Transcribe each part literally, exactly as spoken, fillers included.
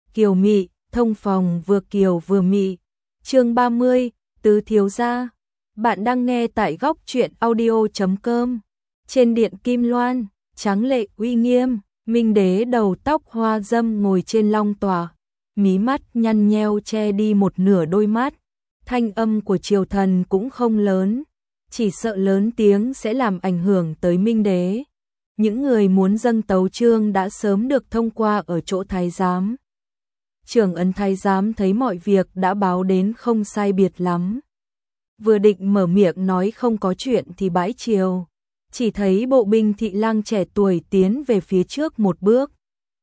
kiều mị, thông phòng vừa kiều vừa mị. Chương ba mươi, Tứ thiếu gia. Bạn đang nghe tại góc truyện audio chấm com. Trên điện kim loan, tráng lệ uy nghiêm, Minh đế đầu tóc hoa dâm ngồi trên long tòa, mí mắt nhăn nheo che đi một nửa đôi mắt. Thanh âm của triều thần cũng không lớn, chỉ sợ lớn tiếng sẽ làm ảnh hưởng tới Minh đế. Những người muốn dâng tấu chương đã sớm được thông qua ở chỗ thái giám. Trưởng ấn thái giám thấy mọi việc đã báo đến không sai biệt lắm. Vừa định mở miệng nói không có chuyện thì bãi triều, chỉ thấy bộ binh thị lang trẻ tuổi tiến về phía trước một bước.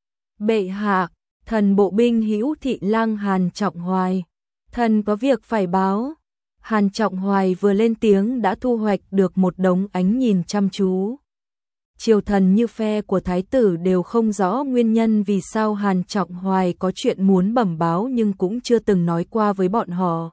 Bệ hạ, thần bộ binh hữu thị lang Hàn Trọng Hoài, thần có việc phải báo. Hàn Trọng Hoài vừa lên tiếng đã thu hoạch được một đống ánh nhìn chăm chú. Triều thần như phe của thái tử đều không rõ nguyên nhân vì sao Hàn Trọng Hoài có chuyện muốn bẩm báo nhưng cũng chưa từng nói qua với bọn họ.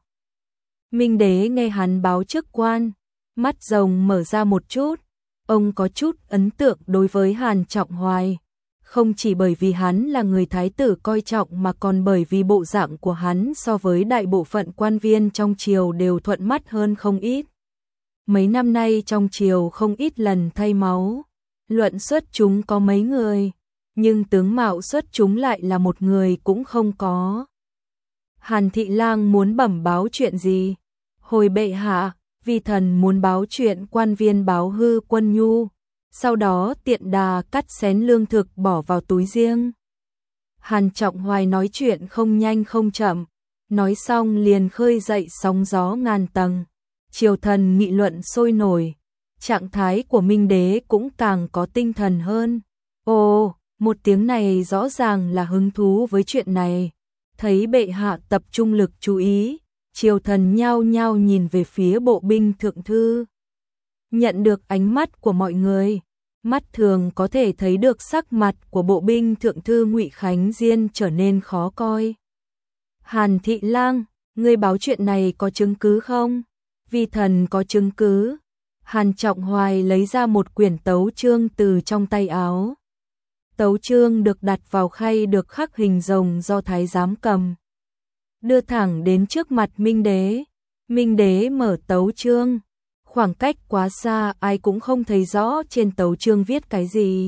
Minh đế nghe hắn báo chức quan, mắt rồng mở ra một chút, ông có chút ấn tượng đối với Hàn Trọng Hoài, không chỉ bởi vì hắn là người thái tử coi trọng mà còn bởi vì bộ dạng của hắn so với đại bộ phận quan viên trong triều đều thuận mắt hơn không ít. Mấy năm nay trong triều không ít lần thay máu, luận xuất chúng có mấy người, nhưng tướng mạo xuất chúng lại là một người cũng không có. Hàn thị lang muốn bẩm báo chuyện gì? Hồi bệ hạ, vi thần muốn báo chuyện quan viên báo hư quân nhu, sau đó tiện đà cắt xén lương thực bỏ vào túi riêng. Hàn Trọng Hoài nói chuyện không nhanh không chậm, nói xong liền khơi dậy sóng gió ngàn tầng. Triều thần nghị luận sôi nổi, trạng thái của Minh đế cũng càng có tinh thần hơn. Ồ, một tiếng này rõ ràng là hứng thú với chuyện này. Thấy bệ hạ tập trung lực chú ý, triều thần nhao nhao nhìn về phía bộ binh thượng thư. Nhận được ánh mắt của mọi người, mắt thường có thể thấy được sắc mặt của bộ binh thượng thư Ngụy Khánh Diên trở nên khó coi. Hàn thị lang, ngươi báo chuyện này có chứng cứ không? Vi thần có chứng cứ. Hàn Trọng Hoài lấy ra một quyển tấu chương từ trong tay áo. Tấu chương được đặt vào khay được khắc hình rồng do thái giám cầm, đưa thẳng đến trước mặt Minh đế. Minh đế mở tấu chương, khoảng cách quá xa ai cũng không thấy rõ trên tấu chương viết cái gì,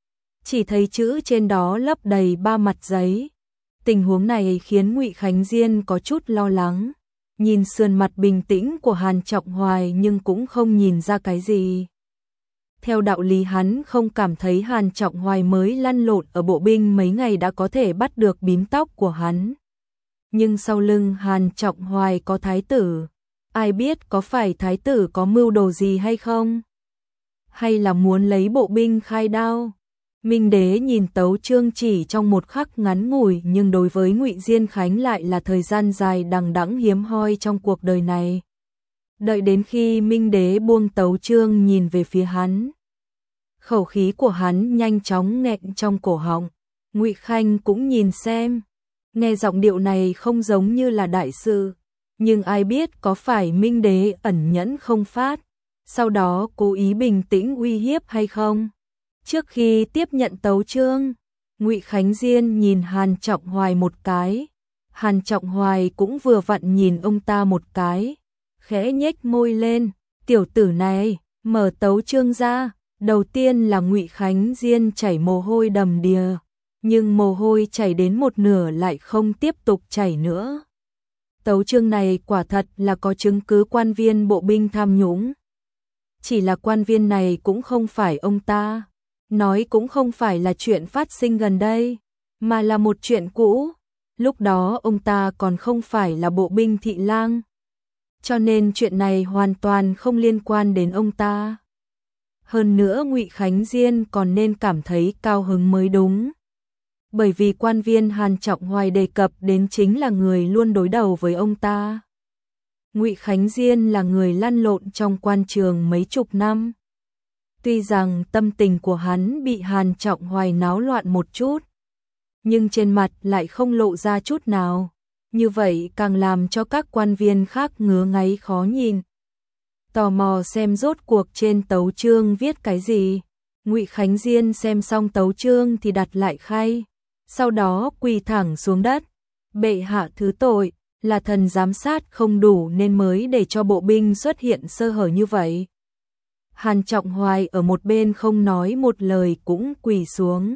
chỉ thấy chữ trên đó lấp đầy ba mặt giấy. Tình huống này khiến Ngụy Khánh Diên có chút lo lắng, nhìn sườn mặt bình tĩnh của Hàn Trọng Hoài nhưng cũng không nhìn ra cái gì. Theo đạo lý hắn không cảm thấy Hàn Trọng Hoài mới lăn lộn ở bộ binh mấy ngày đã có thể bắt được bím tóc của hắn. Nhưng sau lưng Hàn Trọng Hoài có thái tử, ai biết có phải thái tử có mưu đồ gì hay không? Hay là muốn lấy bộ binh khai đao? Minh đế nhìn tấu chương chỉ trong một khắc ngắn ngủi nhưng đối với Ngụy Diên Khánh lại là thời gian dài đằng đẵng hiếm hoi trong cuộc đời này. Đợi đến khi Minh đế buông tấu chương nhìn về phía hắn, khẩu khí của hắn nhanh chóng nghẹn trong cổ họng. Ngụy Khanh cũng nhìn xem, nghe giọng điệu này không giống như là đại sự, nhưng ai biết có phải Minh đế ẩn nhẫn không phát, sau đó cố ý bình tĩnh uy hiếp hay không. Trước khi tiếp nhận tấu chương, Ngụy Khánh Diên nhìn Hàn Trọng Hoài một cái, Hàn Trọng Hoài cũng vừa vặn nhìn ông ta một cái, khẽ nhếch môi lên, tiểu tử này, mở tấu chương ra. Đầu tiên là Ngụy Khánh Diên chảy mồ hôi đầm đìa, nhưng mồ hôi chảy đến một nửa lại không tiếp tục chảy nữa. Tấu chương này quả thật là có chứng cứ quan viên bộ binh tham nhũng. Chỉ là quan viên này cũng không phải ông ta, nói cũng không phải là chuyện phát sinh gần đây, mà là một chuyện cũ. Lúc đó ông ta còn không phải là bộ binh thị lang, cho nên chuyện này hoàn toàn không liên quan đến ông ta. Hơn nữa Ngụy Khánh Diên còn nên cảm thấy cao hứng mới đúng. Bởi vì quan viên Hàn Trọng Hoài đề cập đến chính là người luôn đối đầu với ông ta. Ngụy Khánh Diên là người lăn lộn trong quan trường mấy chục năm. Tuy rằng tâm tình của hắn bị Hàn Trọng Hoài náo loạn một chút, nhưng trên mặt lại không lộ ra chút nào. Như vậy càng làm cho các quan viên khác ngứa ngáy khó nhìn. Tò mò xem rốt cuộc trên tấu chương viết cái gì. Ngụy Khánh Diên xem xong tấu chương thì đặt lại khay, sau đó quỳ thẳng xuống đất. Bệ hạ thứ tội, là thần giám sát không đủ nên mới để cho bộ binh xuất hiện sơ hở như vậy. Hàn Trọng Hoài ở một bên không nói một lời cũng quỳ xuống.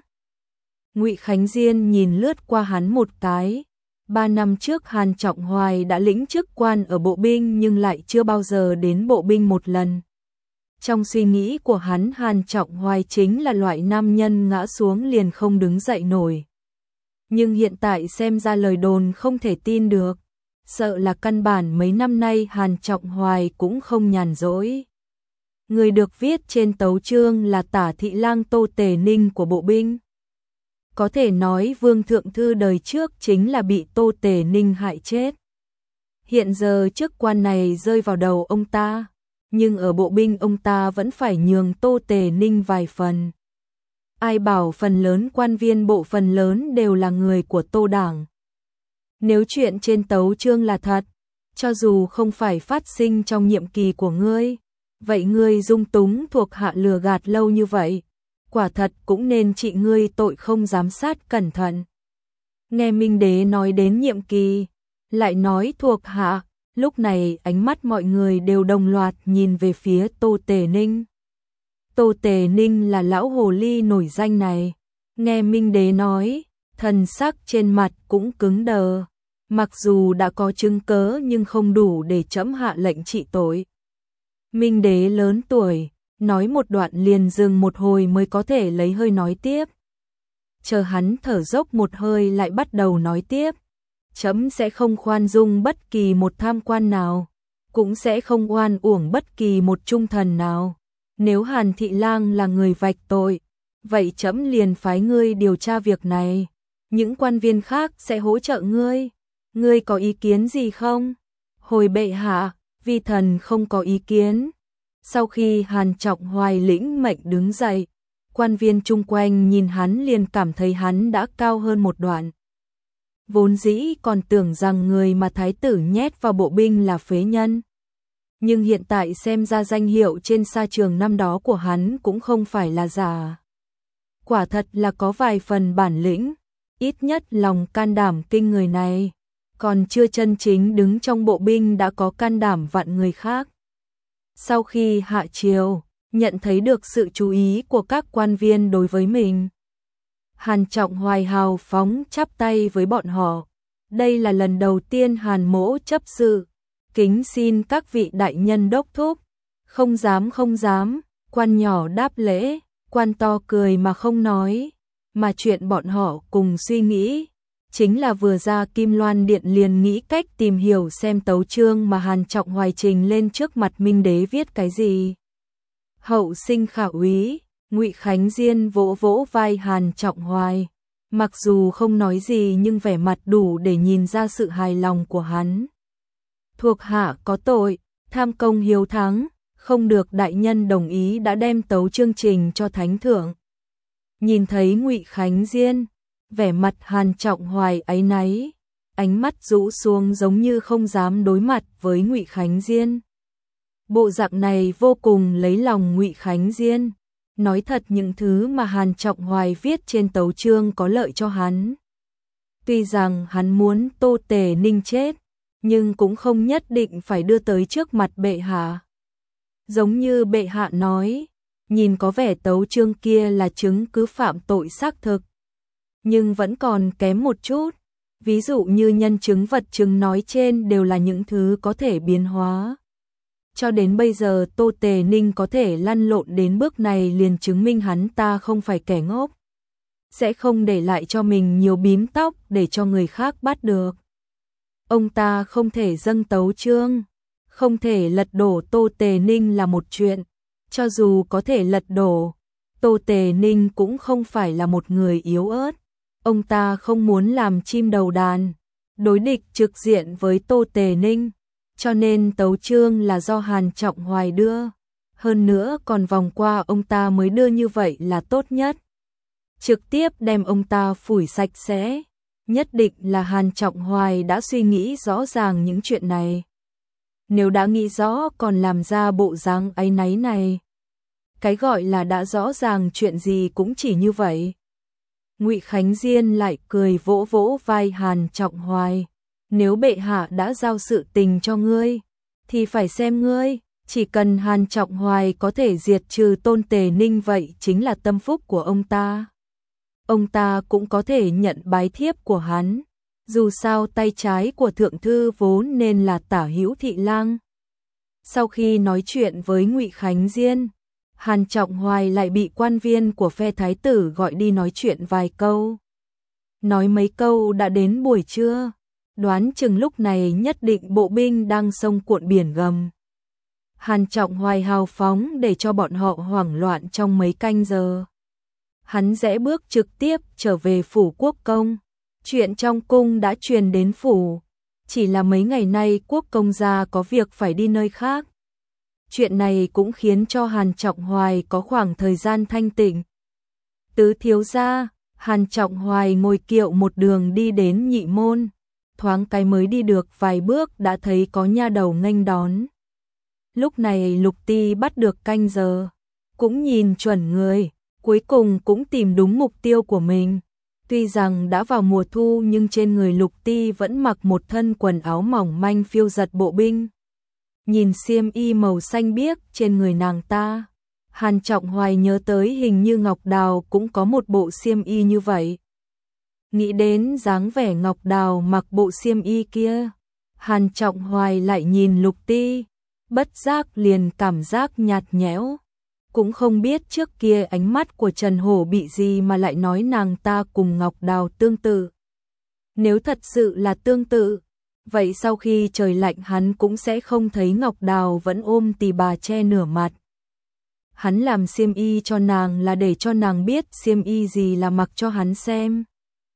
Ngụy Khánh Diên nhìn lướt qua hắn một cái. Ba năm trước Hàn Trọng Hoài đã lĩnh chức quan ở bộ binh nhưng lại chưa bao giờ đến bộ binh một lần. Trong suy nghĩ của hắn, Hàn Trọng Hoài chính là loại nam nhân ngã xuống liền không đứng dậy nổi. Nhưng hiện tại xem ra lời đồn không thể tin được. Sợ là căn bản mấy năm nay Hàn Trọng Hoài cũng không nhàn rỗi. Người được viết trên tấu chương là Tả Thị Lang Tô Tề Ninh của bộ binh. Có thể nói Vương Thượng Thư đời trước chính là bị Tô Tề Ninh hại chết. Hiện giờ chức quan này rơi vào đầu ông ta, nhưng ở bộ binh ông ta vẫn phải nhường Tô Tề Ninh vài phần. Ai bảo phần lớn quan viên bộ phần lớn đều là người của Tô Đảng. Nếu chuyện trên tấu chương là thật, cho dù không phải phát sinh trong nhiệm kỳ của ngươi, vậy ngươi dung túng thuộc hạ lừa gạt lâu như vậy, quả thật cũng nên trị ngươi tội không giám sát cẩn thận. Nghe Minh Đế nói đến nhiệm kỳ, lại nói thuộc hạ, lúc này ánh mắt mọi người đều đồng loạt nhìn về phía Tô Tề Ninh. Tô Tề Ninh là lão hồ ly nổi danh này. Nghe Minh Đế nói, thần sắc trên mặt cũng cứng đờ. Mặc dù đã có chứng cớ nhưng không đủ để trẫm hạ lệnh trị tội. Minh Đế lớn tuổi, nói một đoạn liền dừng một hồi mới có thể lấy hơi nói tiếp. Chờ hắn thở dốc một hơi lại bắt đầu nói tiếp. Trẫm sẽ không khoan dung bất kỳ một tham quan nào, cũng sẽ không oan uổng bất kỳ một trung thần nào. Nếu Hàn Thị Lang là người vạch tội, vậy trẫm liền phái ngươi điều tra việc này. Những quan viên khác sẽ hỗ trợ ngươi. Ngươi có ý kiến gì không? Hồi bệ hạ, vi thần không có ý kiến. Sau khi Hàn Trọng Hoài lĩnh mệnh đứng dậy, quan viên chung quanh nhìn hắn liền cảm thấy hắn đã cao hơn một đoạn. Vốn dĩ còn tưởng rằng người mà thái tử nhét vào bộ binh là phế nhân. Nhưng hiện tại xem ra danh hiệu trên sa trường năm đó của hắn cũng không phải là giả. Quả thật là có vài phần bản lĩnh, ít nhất lòng can đảm kinh người này. Còn chưa chân chính đứng trong bộ binh đã có can đảm vặn người khác. Sau khi hạ triều, nhận thấy được sự chú ý của các quan viên đối với mình, Hàn Trọng Hoài hào phóng chắp tay với bọn họ. Đây là lần đầu tiên Hàn mỗ chấp sự, kính xin các vị đại nhân đốc thúc. Không dám không dám, quan nhỏ đáp lễ, quan to cười mà không nói. Mà chuyện bọn họ cùng suy nghĩ, chính là vừa ra Kim Loan Điện liền nghĩ cách tìm hiểu xem tấu chương mà Hàn Trọng Hoài trình lên trước mặt Minh Đế viết cái gì. Hậu sinh khả úy, Ngụy Khánh Diên vỗ vỗ vai Hàn Trọng Hoài. Mặc dù không nói gì nhưng vẻ mặt đủ để nhìn ra sự hài lòng của hắn. Thuộc hạ có tội, tham công hiếu thắng, không được đại nhân đồng ý đã đem tấu chương trình cho thánh thượng. Nhìn thấy Ngụy Khánh Diên, vẻ mặt Hàn Trọng Hoài áy náy, ánh mắt rũ xuống giống như không dám đối mặt với Ngụy Khánh Diên. Bộ dạng này vô cùng lấy lòng Ngụy Khánh Diên. Nói thật những thứ mà Hàn Trọng Hoài viết trên tấu chương có lợi cho hắn. Tuy rằng hắn muốn Tô Tề Ninh chết, nhưng cũng không nhất định phải đưa tới trước mặt bệ hạ. Giống như bệ hạ nói, nhìn có vẻ tấu chương kia là chứng cứ phạm tội xác thực, nhưng vẫn còn kém một chút. Ví dụ như nhân chứng vật chứng nói trên đều là những thứ có thể biến hóa. Cho đến bây giờ Tô Tề Ninh có thể lăn lộn đến bước này liền chứng minh hắn ta không phải kẻ ngốc. Sẽ không để lại cho mình nhiều bím tóc để cho người khác bắt được. Ông ta không thể dâng tấu chương, không thể lật đổ Tô Tề Ninh là một chuyện. Cho dù có thể lật đổ, Tô Tề Ninh cũng không phải là một người yếu ớt. Ông ta không muốn làm chim đầu đàn, đối địch trực diện với Tô Tề Ninh. Cho nên tấu chương là do Hàn Trọng Hoài đưa. Hơn nữa còn vòng qua ông ta mới đưa như vậy là tốt nhất. Trực tiếp đem ông ta phủi sạch sẽ. Nhất định là Hàn Trọng Hoài đã suy nghĩ rõ ràng những chuyện này. Nếu đã nghĩ rõ còn làm ra bộ dáng áy náy này. Cái gọi là đã rõ ràng chuyện gì cũng chỉ như vậy. Ngụy Khánh Diên lại cười vỗ vỗ vai Hàn Trọng Hoài, nếu bệ hạ đã giao sự tình cho ngươi, thì phải xem ngươi, chỉ cần Hàn Trọng Hoài có thể diệt trừ Tôn Tề Ninh vậy chính là tâm phúc của ông ta. Ông ta cũng có thể nhận bái thiếp của hắn, dù sao tay trái của thượng thư vốn nên là Tả Hữu Thị Lang. Sau khi nói chuyện với Ngụy Khánh Diên, Hàn Trọng Hoài lại bị quan viên của phe thái tử gọi đi nói chuyện vài câu. Nói mấy câu đã đến buổi trưa, đoán chừng lúc này nhất định bộ binh đang xông cuộn biển gầm. Hàn Trọng Hoài hào phóng để cho bọn họ hoảng loạn trong mấy canh giờ. Hắn rẽ bước trực tiếp trở về phủ quốc công. Chuyện trong cung đã truyền đến phủ, chỉ là mấy ngày nay quốc công gia có việc phải đi nơi khác. Chuyện này cũng khiến cho Hàn Trọng Hoài có khoảng thời gian thanh tịnh. Tứ thiếu gia, Hàn Trọng Hoài ngồi kiệu một đường đi đến Nhị Môn, thoáng cái mới đi được vài bước đã thấy có nha đầu nghênh đón. Lúc này Lục Ti bắt được canh giờ, cũng nhìn chuẩn người, cuối cùng cũng tìm đúng mục tiêu của mình. Tuy rằng đã vào mùa thu nhưng trên người Lục Ti vẫn mặc một thân quần áo mỏng manh phiêu giật bộ binh. Nhìn xiêm y màu xanh biếc trên người nàng ta, Hàn Trọng Hoài nhớ tới hình như Ngọc Đào cũng có một bộ xiêm y như vậy. Nghĩ đến dáng vẻ Ngọc Đào mặc bộ xiêm y kia, Hàn Trọng Hoài lại nhìn Lục Ti, bất giác liền cảm giác nhạt nhẽo. Cũng không biết trước kia ánh mắt của Trần Hổ bị gì mà lại nói nàng ta cùng Ngọc Đào tương tự. Nếu thật sự là tương tự, vậy sau khi trời lạnh hắn cũng sẽ không thấy Ngọc Đào vẫn ôm tì bà che nửa mặt. Hắn làm xiêm y cho nàng là để cho nàng biết xiêm y gì là mặc cho hắn xem,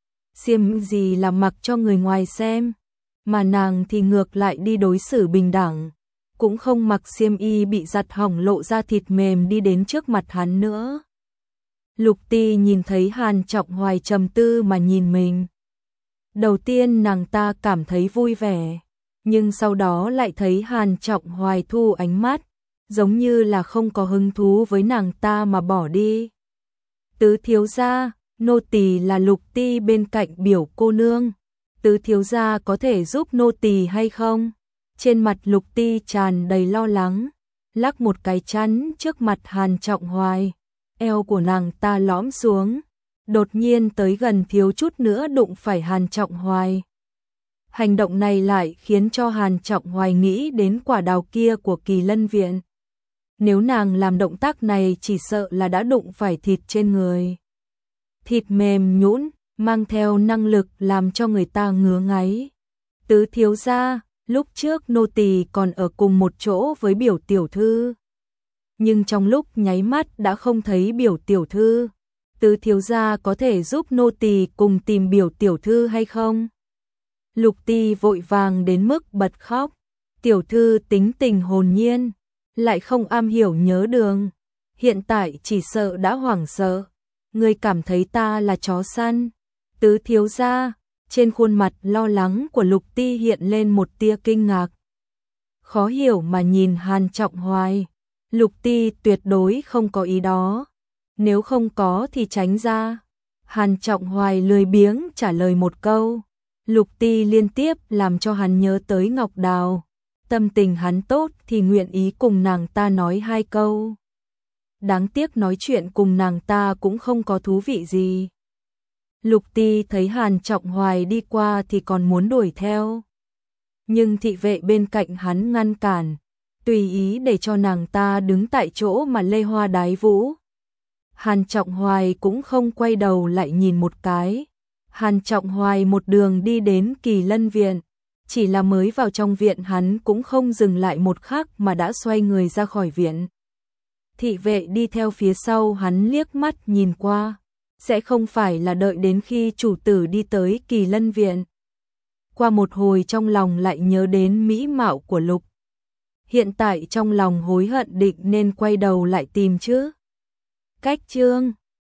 xiêm gì là mặc cho người ngoài xem, mà nàng thì ngược lại đi đối xử bình đẳng, cũng không mặc xiêm y bị giặt hỏng lộ ra thịt mềm đi đến trước mặt hắn nữa. Lục Ti nhìn thấy Hàn Trọng Hoài trầm tư mà nhìn mình. Đầu tiên nàng ta cảm thấy vui vẻ, nhưng sau đó lại thấy Hàn Trọng Hoài thu ánh mắt, giống như là không có hứng thú với nàng ta mà bỏ đi. Tứ thiếu gia, nô tỳ là Lục Ti bên cạnh biểu cô nương. Tứ thiếu gia có thể giúp nô tỳ hay không? Trên mặt Lục Ti tràn đầy lo lắng, lắc một cái chắn trước mặt Hàn Trọng Hoài, eo của nàng ta lõm xuống, đột nhiên tới gần thiếu chút nữa đụng phải Hàn Trọng Hoài. Hành động này lại khiến cho Hàn Trọng Hoài nghĩ đến quả đào kia của Kỳ Lân Viện. Nếu nàng làm động tác này chỉ sợ là đã đụng phải thịt trên người. Thịt mềm nhũn, mang theo năng lực làm cho người ta ngứa ngáy. Tứ thiếu gia, lúc trước nô tỳ còn ở cùng một chỗ với biểu tiểu thư, nhưng trong lúc nháy mắt đã không thấy biểu tiểu thư. Tứ thiếu gia có thể giúp nô tỳ cùng tìm biểu tiểu thư hay không? Lục Ti vội vàng đến mức bật khóc. Tiểu thư tính tình hồn nhiên, lại không am hiểu nhớ đường, hiện tại chỉ sợ đã hoảng sợ. Ngươi cảm thấy ta là chó săn? Tứ thiếu gia. Trên khuôn mặt lo lắng của Lục Ti hiện lên một tia kinh ngạc. Khó hiểu mà nhìn Hàn Trọng Hoài. Lục Ti tuyệt đối không có ý đó. Nếu không có thì tránh ra. Hàn Trọng Hoài lười biếng trả lời một câu. Lục Ti liên tiếp làm cho hắn nhớ tới Ngọc Đào. Tâm tình hắn tốt thì nguyện ý cùng nàng ta nói hai câu. Đáng tiếc nói chuyện cùng nàng ta cũng không có thú vị gì. Lục Ti thấy Hàn Trọng Hoài đi qua thì còn muốn đuổi theo, nhưng thị vệ bên cạnh hắn ngăn cản, tùy ý để cho nàng ta đứng tại chỗ mà lê hoa đái vũ. Hàn Trọng Hoài cũng không quay đầu lại nhìn một cái. Hàn Trọng Hoài một đường đi đến Kỳ Lân Viện, chỉ là mới vào trong viện hắn cũng không dừng lại một khắc mà đã xoay người ra khỏi viện. Thị vệ đi theo phía sau hắn liếc mắt nhìn qua, sẽ không phải là đợi đến khi chủ tử đi tới Kỳ Lân Viện. Qua một hồi trong lòng lại nhớ đến mỹ mạo của Lục. Hiện tại trong lòng hối hận định nên quay đầu lại tìm chứ. Cách chương